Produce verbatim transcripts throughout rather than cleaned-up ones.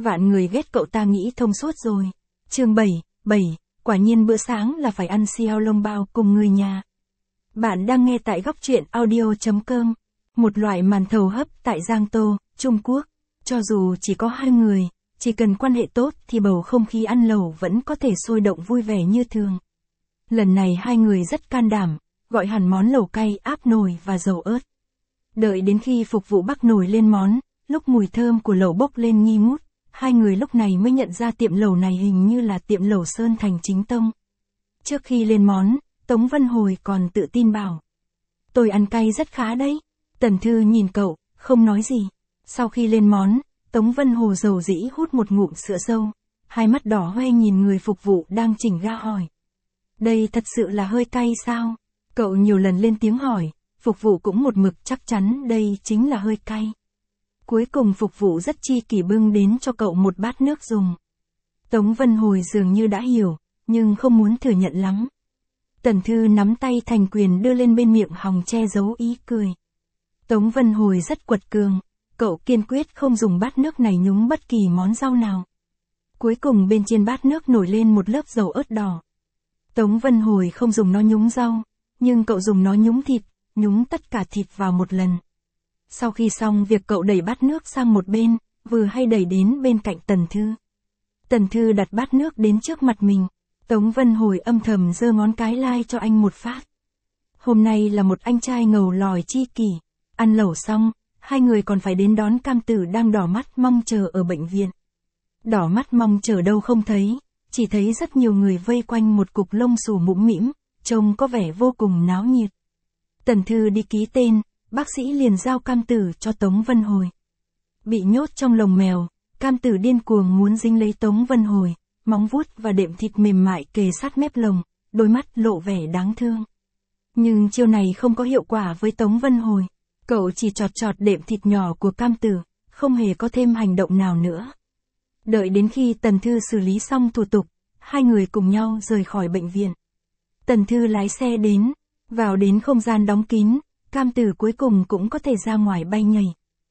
Vạn người ghét cậu ta nghĩ thông suốt rồi. Chương bảy, bảy, quả nhiên bữa sáng là phải ăn xiao long bao cùng người nhà. Bạn đang nghe tại góc truyện audio chấm com, một loại màn thầu hấp tại Giang Tô, Trung Quốc. Cho dù chỉ có hai người, chỉ cần quan hệ tốt thì bầu không khí ăn lẩu vẫn có thể sôi động vui vẻ như thường. Lần này hai người rất can đảm, gọi hẳn món lẩu cay áp nồi và dầu ớt. Đợi đến khi phục vụ bắc nồi lên món, lúc mùi thơm của lẩu bốc lên nghi ngút, hai người lúc này mới nhận ra tiệm lẩu này hình như là tiệm lẩu Sơn Thành chính tông. Trước khi lên món, Tống Vân Hồi còn tự tin bảo: "Tôi ăn cay rất khá đấy." Tần Thư nhìn cậu, không nói gì. Sau khi lên món, Tống Vân Hồ dầu dĩ hút một ngụm sữa dâu, hai mắt đỏ hoe nhìn người phục vụ đang chỉnh ga hỏi: "Đây thật sự là hơi cay sao?" Cậu nhiều lần lên tiếng hỏi, phục vụ cũng một mực chắc chắn đây chính là hơi cay. Cuối cùng phục vụ rất chi kỷ bưng đến cho cậu một bát nước dùng. Tống Vân Hồi dường như đã hiểu, nhưng không muốn thừa nhận lắm. Tần Thư nắm tay thành quyền đưa lên bên miệng hòng che giấu ý cười. Tống Vân Hồi rất quật cường, cậu kiên quyết không dùng bát nước này nhúng bất kỳ món rau nào. Cuối cùng bên trên bát nước nổi lên một lớp dầu ớt đỏ. Tống Vân Hồi không dùng nó nhúng rau, nhưng cậu dùng nó nhúng thịt, nhúng tất cả thịt vào một lần. Sau khi xong việc cậu đẩy bát nước sang một bên, vừa hay đẩy đến bên cạnh Tần Thư. Tần Thư đặt bát nước đến trước mặt mình, Tống Vân Hồi âm thầm giơ ngón cái lai cho anh một phát. Hôm nay là một anh trai ngầu lòi chi kỷ, ăn lẩu xong, hai người còn phải đến đón Cam Tử đang đỏ mắt mong chờ ở bệnh viện. Đỏ mắt mong chờ đâu không thấy, chỉ thấy rất nhiều người vây quanh một cục lông xù mũm mĩm, trông có vẻ vô cùng náo nhiệt. Tần Thư đi ký tên, bác sĩ liền giao Cam Tử cho Tống Vân Hồi. Bị nhốt trong lồng mèo, Cam Tử điên cuồng muốn dính lấy Tống Vân Hồi, móng vuốt và đệm thịt mềm mại kề sát mép lồng, đôi mắt lộ vẻ đáng thương. Nhưng chiêu này không có hiệu quả với Tống Vân Hồi, cậu chỉ chọt chọt đệm thịt nhỏ của Cam Tử, không hề có thêm hành động nào nữa. Đợi đến khi Tần Thư xử lý xong thủ tục, hai người cùng nhau rời khỏi bệnh viện. Tần Thư lái xe đến, vào đến không gian đóng kín, Cam Tử cuối cùng cũng có thể ra ngoài bay nhảy.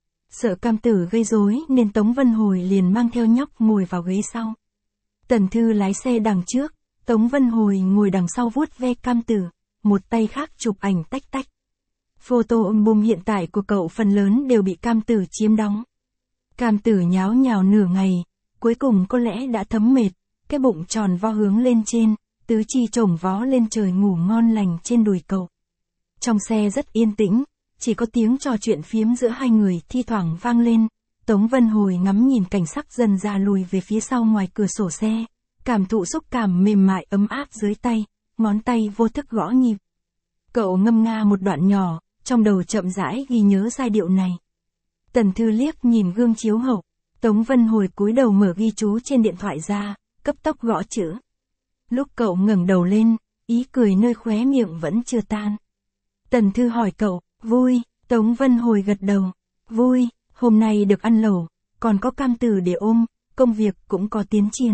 Sợ Cam Tử gây rối nên Tống Vân Hồi liền mang theo nhóc ngồi vào ghế sau. Tần Thư lái xe đằng trước, Tống Vân Hồi ngồi đằng sau vuốt ve Cam Tử, một tay khác chụp ảnh tách tách. Photo album hiện tại của cậu phần lớn đều bị Cam Tử chiếm đóng. Cam Tử nháo nhào nửa ngày, cuối cùng có lẽ đã thấm mệt, cái bụng tròn vo hướng lên trên, tứ chi chồng vó lên trời ngủ ngon lành trên đùi cậu. Trong xe rất yên tĩnh, chỉ có tiếng trò chuyện phiếm giữa hai người thi thoảng vang lên. Tống Vân Hồi ngắm nhìn cảnh sắc dần dà lùi về phía sau ngoài cửa sổ xe, cảm thụ xúc cảm mềm mại ấm áp dưới tay, ngón tay vô thức gõ nhịp. Cậu ngâm nga một đoạn nhỏ, trong đầu chậm rãi ghi nhớ giai điệu này. Tần Thư liếc nhìn gương chiếu hậu, Tống Vân Hồi cúi đầu mở ghi chú trên điện thoại ra, cấp tốc gõ chữ. Lúc cậu ngẩng đầu lên, ý cười nơi khóe miệng vẫn chưa tan. Tần Thư hỏi cậu: "Vui?" Tống Vân Hồi gật đầu: "Vui, hôm nay được ăn lẩu, còn có Cam Tử để ôm, công việc cũng có tiến triển."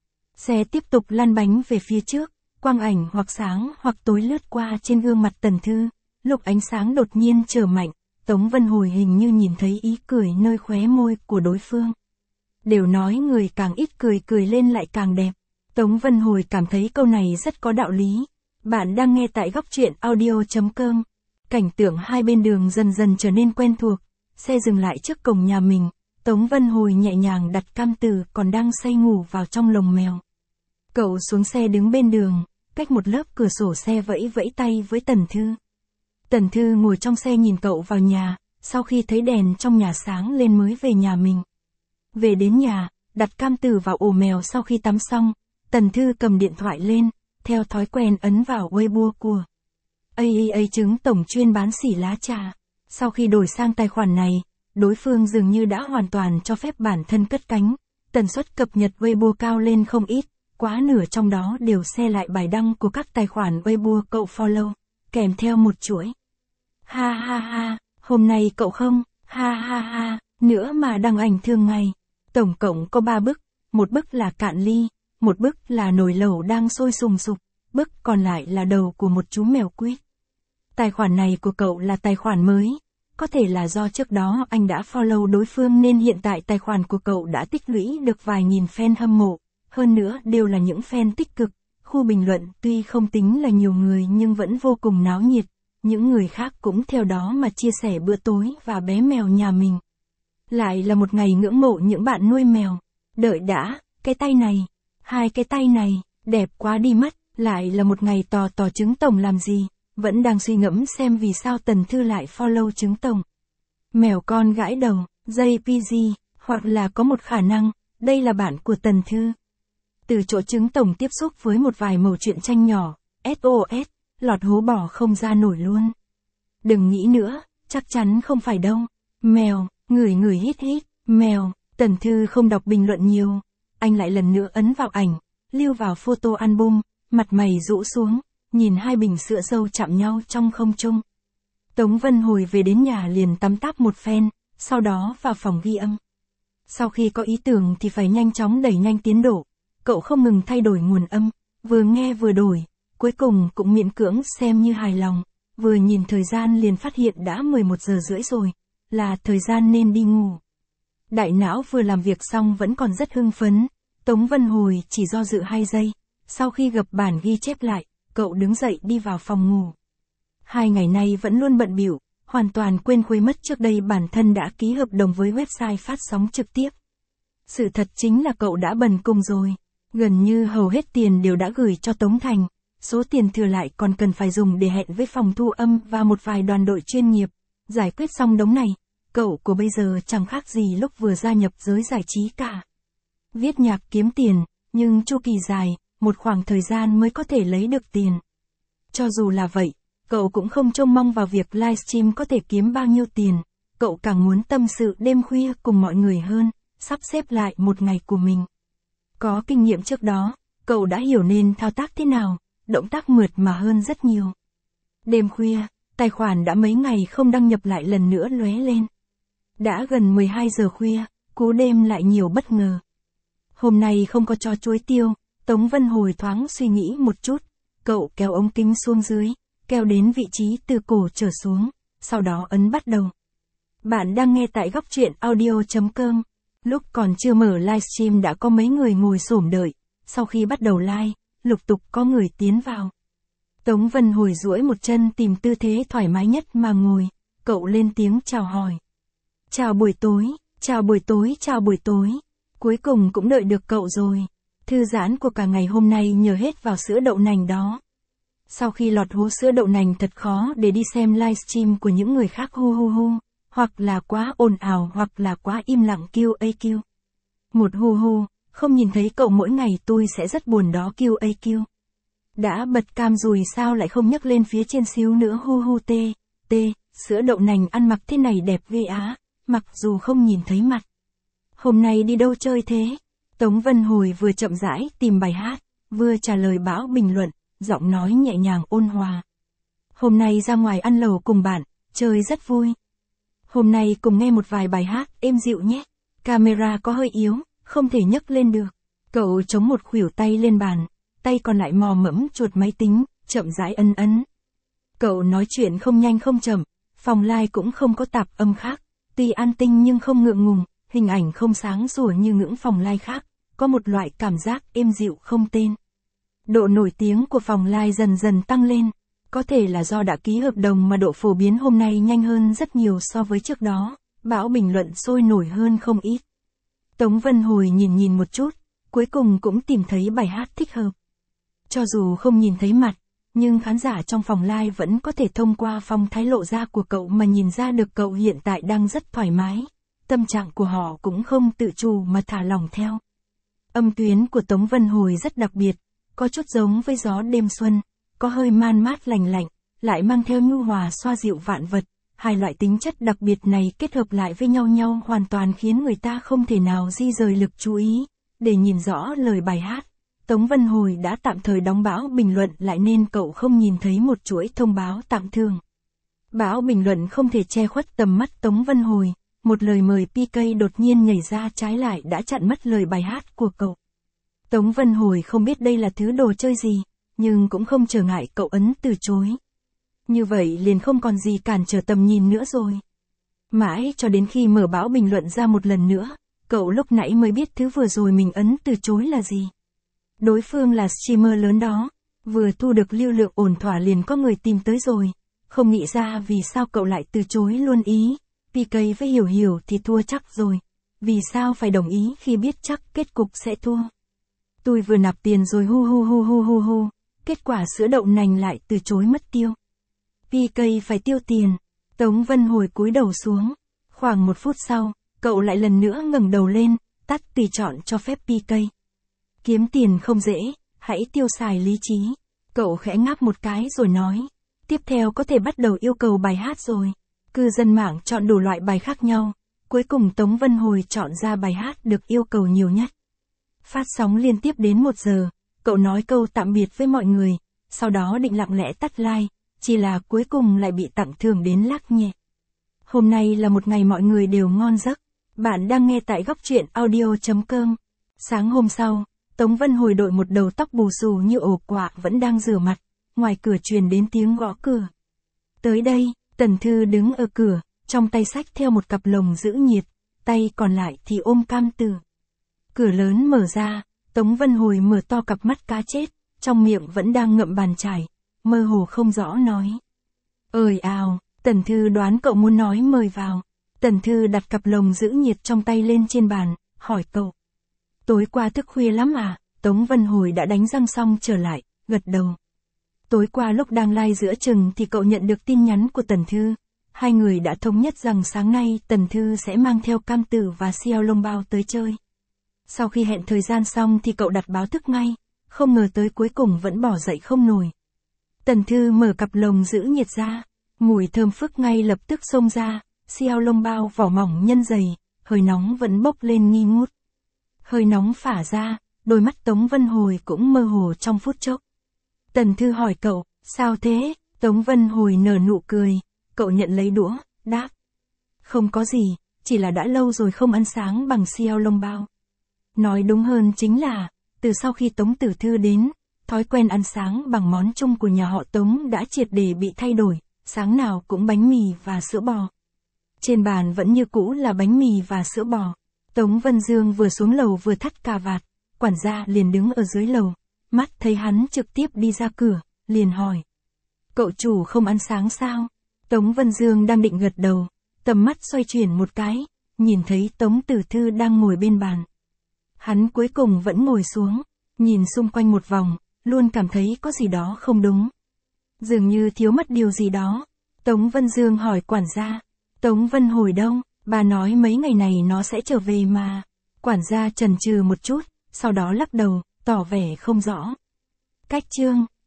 Xe tiếp tục lăn bánh về phía trước, quang ảnh hoặc sáng hoặc tối lướt qua trên gương mặt Tần Thư, lúc ánh sáng đột nhiên trở mạnh, Tống Vân Hồi hình như nhìn thấy ý cười nơi khóe môi của đối phương. Đều nói người càng ít cười cười lên lại càng đẹp. Tống Vân Hồi cảm thấy câu này rất có đạo lý. Bạn đang nghe tại góc truyện audio chấm com. Cảnh tượng hai bên đường dần dần trở nên quen thuộc, xe dừng lại trước cổng nhà mình, Tống Vân Hồi nhẹ nhàng đặt Cam Tử còn đang say ngủ vào trong lồng mèo. Cậu xuống xe đứng bên đường, cách một lớp cửa sổ xe vẫy vẫy tay với Tần Thư. Tần Thư ngồi trong xe nhìn cậu vào nhà, sau khi thấy đèn trong nhà sáng lên mới về nhà mình. Về đến nhà, đặt Cam Tử vào ổ mèo sau khi tắm xong, Tần Thư cầm điện thoại lên, theo thói quen ấn vào Weibo của a a a trứng tổng chuyên bán xỉ lá trà. Sau khi đổi sang tài khoản này, đối phương dường như đã hoàn toàn cho phép bản thân cất cánh, tần suất cập nhật Weibo cao lên không ít, quá nửa trong đó đều share lại bài đăng của các tài khoản Weibo cậu follow, kèm theo một chuỗi. Ha ha ha, hôm nay cậu không, ha ha ha, nữa mà đăng ảnh thường ngày. Tổng cộng có ba bức, một bức là cạn ly, một bức là nồi lẩu đang sôi sùng sục, bức còn lại là đầu của một chú mèo quýt. Tài khoản này của cậu là tài khoản mới, có thể là do trước đó anh đã follow đối phương nên hiện tại tài khoản của cậu đã tích lũy được vài nghìn fan hâm mộ, hơn nữa đều là những fan tích cực. Khu bình luận tuy không tính là nhiều người nhưng vẫn vô cùng náo nhiệt, những người khác cũng theo đó mà chia sẻ bữa tối và bé mèo nhà mình. Lại là một ngày ngưỡng mộ những bạn nuôi mèo. Đợi đã, cái tay này, hai cái tay này, đẹp quá đi mất, lại là một ngày tò tò trứng tổng làm gì, vẫn đang suy ngẫm xem vì sao Tần Thư lại follow trứng tổng. Mèo con gãi đầu, jay pê giê, hoặc là có một khả năng, đây là bạn của Tần Thư. Từ chỗ trứng tổng tiếp xúc với một vài mẩu chuyện tranh nhỏ, ét ô ét, lọt hố bỏ không ra nổi luôn. Đừng nghĩ nữa, chắc chắn không phải đâu. Mèo, ngửi ngửi hít hít, mèo, Tần Thư không đọc bình luận nhiều. Anh lại lần nữa ấn vào ảnh, lưu vào photo album, mặt mày rũ xuống, nhìn hai bình sữa dâu chạm nhau trong không trung. Tống Vân Hồi về đến nhà liền tắm táp một phen, sau đó vào phòng ghi âm. Sau khi có ý tưởng thì phải nhanh chóng đẩy nhanh tiến độ. Cậu không ngừng thay đổi nguồn âm, vừa nghe vừa đổi, cuối cùng cũng miễn cưỡng xem như hài lòng, vừa nhìn thời gian liền phát hiện đã mười một giờ rưỡi rồi, là thời gian nên đi ngủ. Đại não vừa làm việc xong vẫn còn rất hưng phấn, Tống Vân Hồi chỉ do dự hai giây, sau khi gập bản ghi chép lại, cậu đứng dậy đi vào phòng ngủ. Hai ngày nay vẫn luôn bận bịu, hoàn toàn quên khuấy mất trước đây bản thân đã ký hợp đồng với website phát sóng trực tiếp. Sự thật chính là cậu đã bần cùng rồi. Gần như hầu hết tiền đều đã gửi cho Tống Thành, số tiền thừa lại còn cần phải dùng để hẹn với phòng thu âm và một vài đoàn đội chuyên nghiệp. Giải quyết xong đống này, cậu của bây giờ chẳng khác gì lúc vừa gia nhập giới giải trí cả. Viết nhạc kiếm tiền, nhưng chu kỳ dài, một khoảng thời gian mới có thể lấy được tiền. Cho dù là vậy, cậu cũng không trông mong vào việc livestream có thể kiếm bao nhiêu tiền, cậu càng muốn tâm sự đêm khuya cùng mọi người hơn, sắp xếp lại một ngày của mình. Có kinh nghiệm trước đó, cậu đã hiểu nên thao tác thế nào, động tác mượt mà hơn rất nhiều. Đêm khuya, tài khoản đã mấy ngày không đăng nhập lại lần nữa lóe lên. Đã gần mười hai giờ khuya, cú đêm lại nhiều bất ngờ. Hôm nay không có cho chuối tiêu, Tống Vân Hồi thoáng suy nghĩ một chút, cậu kéo ống kính xuống dưới, kéo đến vị trí từ cổ trở xuống, sau đó ấn bắt đầu. Bạn đang nghe tại góc truyện audio chấm com. Lúc còn chưa mở livestream đã có mấy người ngồi xổm đợi, sau khi bắt đầu live, lục tục có người tiến vào. Tống Vân Hồi duỗi một chân tìm tư thế thoải mái nhất mà ngồi, cậu lên tiếng chào hỏi. Chào buổi tối, chào buổi tối, chào buổi tối. Cuối cùng cũng đợi được cậu rồi. Thư giãn của cả ngày hôm nay nhờ hết vào sữa đậu nành đó. Sau khi lọt hố sữa đậu nành thật khó để đi xem livestream của những người khác hu hu hu. Hoặc là quá ồn ào hoặc là quá im lặng kiu a kiu. Một hu hu, không nhìn thấy cậu mỗi ngày tôi sẽ rất buồn đó kiu a kiu. Đã bật cam rồi sao lại không nhấc lên phía trên xíu nữa hu hu tê, tê, sữa đậu nành ăn mặc thế này đẹp ghê á, mặc dù không nhìn thấy mặt. Hôm nay đi đâu chơi thế? Tống Vân Hồi vừa chậm rãi tìm bài hát, vừa trả lời bão bình luận, giọng nói nhẹ nhàng ôn hòa. Hôm nay ra ngoài ăn lẩu cùng bạn, chơi rất vui. Hôm nay cùng nghe một vài bài hát êm dịu nhé. Camera có hơi yếu, không thể nhấc lên được. Cậu chống một khuỷu tay lên bàn, tay còn lại mò mẫm chuột máy tính, chậm rãi ấn ấn. Cậu nói chuyện không nhanh không chậm, phòng live cũng không có tạp âm khác, tuy an tinh nhưng không ngượng ngùng, hình ảnh không sáng sủa như những phòng live khác, có một loại cảm giác êm dịu không tên. Độ nổi tiếng của phòng live dần dần tăng lên. Có thể là do đã ký hợp đồng mà độ phổ biến hôm nay nhanh hơn rất nhiều so với trước đó, bão bình luận sôi nổi hơn không ít. Tống Vân Hồi nhìn nhìn một chút, cuối cùng cũng tìm thấy bài hát thích hợp. Cho dù không nhìn thấy mặt, nhưng khán giả trong phòng live vẫn có thể thông qua phong thái lộ ra của cậu mà nhìn ra được cậu hiện tại đang rất thoải mái. Tâm trạng của họ cũng không tự chủ mà thả lỏng theo. Âm tuyến của Tống Vân Hồi rất đặc biệt, có chút giống với gió đêm xuân. Có hơi man mát lành lạnh, lại mang theo nhu hòa xoa dịu vạn vật, hai loại tính chất đặc biệt này kết hợp lại với nhau nhau hoàn toàn khiến người ta không thể nào di rời lực chú ý. Để nhìn rõ lời bài hát, Tống Vân Hồi đã tạm thời đóng bão bình luận lại nên cậu không nhìn thấy một chuỗi thông báo tạm thường. Bão bình luận không thể che khuất tầm mắt Tống Vân Hồi, một lời mời pê ca đột nhiên nhảy ra trái lại đã chặn mất lời bài hát của cậu. Tống Vân Hồi không biết đây là thứ đồ chơi gì, nhưng cũng không trở ngại cậu ấn từ chối. Như vậy liền không còn gì cản trở tầm nhìn nữa rồi. Mãi cho đến khi mở báo bình luận ra một lần nữa, cậu lúc nãy mới biết thứ vừa rồi mình ấn từ chối là gì. Đối phương là streamer lớn đó, vừa thu được lưu lượng ổn thỏa liền có người tìm tới rồi. Không nghĩ ra vì sao cậu lại từ chối luôn ý. pê ca với Hiểu Hiểu thì thua chắc rồi. Vì sao phải đồng ý khi biết chắc kết cục sẽ thua. Tôi vừa nạp tiền rồi hu hu hu hu hu hu. Kết quả sữa đậu nành lại từ chối mất tiêu. pê ca phải tiêu tiền. Tống Vân Hồi cúi đầu xuống. Khoảng một phút sau, cậu lại lần nữa ngẩng đầu lên, tắt tùy chọn cho phép pê ca. Kiếm tiền không dễ, hãy tiêu xài lý trí. Cậu khẽ ngáp một cái rồi nói. Tiếp theo có thể bắt đầu yêu cầu bài hát rồi. Cư dân mạng chọn đủ loại bài khác nhau. Cuối cùng Tống Vân Hồi chọn ra bài hát được yêu cầu nhiều nhất. Phát sóng liên tiếp đến một giờ, cậu nói câu tạm biệt với mọi người, sau đó định lặng lẽ tắt like, chỉ là cuối cùng lại bị tặng thưởng đến lác nhẹ. Hôm nay là một ngày mọi người đều ngon giấc. Bạn đang nghe tại góc truyện audio chấm com. Sáng hôm sau, Tống Vân Hồi đội một đầu tóc bù xù như ổ quạ vẫn đang rửa mặt, ngoài cửa truyền đến tiếng gõ cửa. Tới đây, Tần Thư đứng ở cửa, trong tay xách theo một cặp lồng giữ nhiệt, tay còn lại thì ôm cam tử. Cửa lớn mở ra, Tống Vân Hồi mở to cặp mắt cá chết, trong miệng vẫn đang ngậm bàn chải, mơ hồ không rõ nói. Ơi ào, Tần Thư đoán cậu muốn nói mời vào. Tần Thư đặt cặp lồng giữ nhiệt trong tay lên trên bàn, hỏi cậu. Tối qua thức khuya lắm à? Tống Vân Hồi đã đánh răng xong trở lại, gật đầu. Tối qua lúc đang live giữa chừng thì cậu nhận được tin nhắn của Tần Thư. Hai người đã thống nhất rằng sáng nay Tần Thư sẽ mang theo cam tử và xiao long bao tới chơi. Sau khi hẹn thời gian xong thì cậu đặt báo thức ngay, không ngờ tới cuối cùng vẫn bỏ dậy không nổi. Tần Thư mở cặp lồng giữ nhiệt ra, mùi thơm phức ngay lập tức xông ra, xiao long bao vỏ mỏng nhân dày, hơi nóng vẫn bốc lên nghi ngút. Hơi nóng phả ra, đôi mắt Tống Vân Hồi cũng mơ hồ trong phút chốc. Tần Thư hỏi cậu, sao thế? Tống Vân Hồi nở nụ cười, cậu nhận lấy đũa, đáp. Không có gì, chỉ là đã lâu rồi không ăn sáng bằng xiao long bao. Nói đúng hơn chính là, từ sau khi Tống Tử Thư đến, thói quen ăn sáng bằng món chung của nhà họ Tống đã triệt để bị thay đổi, sáng nào cũng bánh mì và sữa bò. Trên bàn vẫn như cũ là bánh mì và sữa bò. Tống Vân Dương vừa xuống lầu vừa thắt cà vạt, quản gia liền đứng ở dưới lầu, mắt thấy hắn trực tiếp đi ra cửa, liền hỏi. Cậu chủ không ăn sáng sao? Tống Vân Dương đang định gật đầu, tầm mắt xoay chuyển một cái, nhìn thấy Tống Tử Thư đang ngồi bên bàn. Hắn cuối cùng vẫn ngồi xuống, nhìn xung quanh một vòng, luôn cảm thấy có gì đó không đúng. Dường như thiếu mất điều gì đó. Tống Vân Dương hỏi quản gia, Tống Vân Hồi đâu? Bà nói mấy ngày này nó sẽ trở về mà. Quản gia chần chừ một chút, sau đó lắc đầu, tỏ vẻ không rõ. Cách chương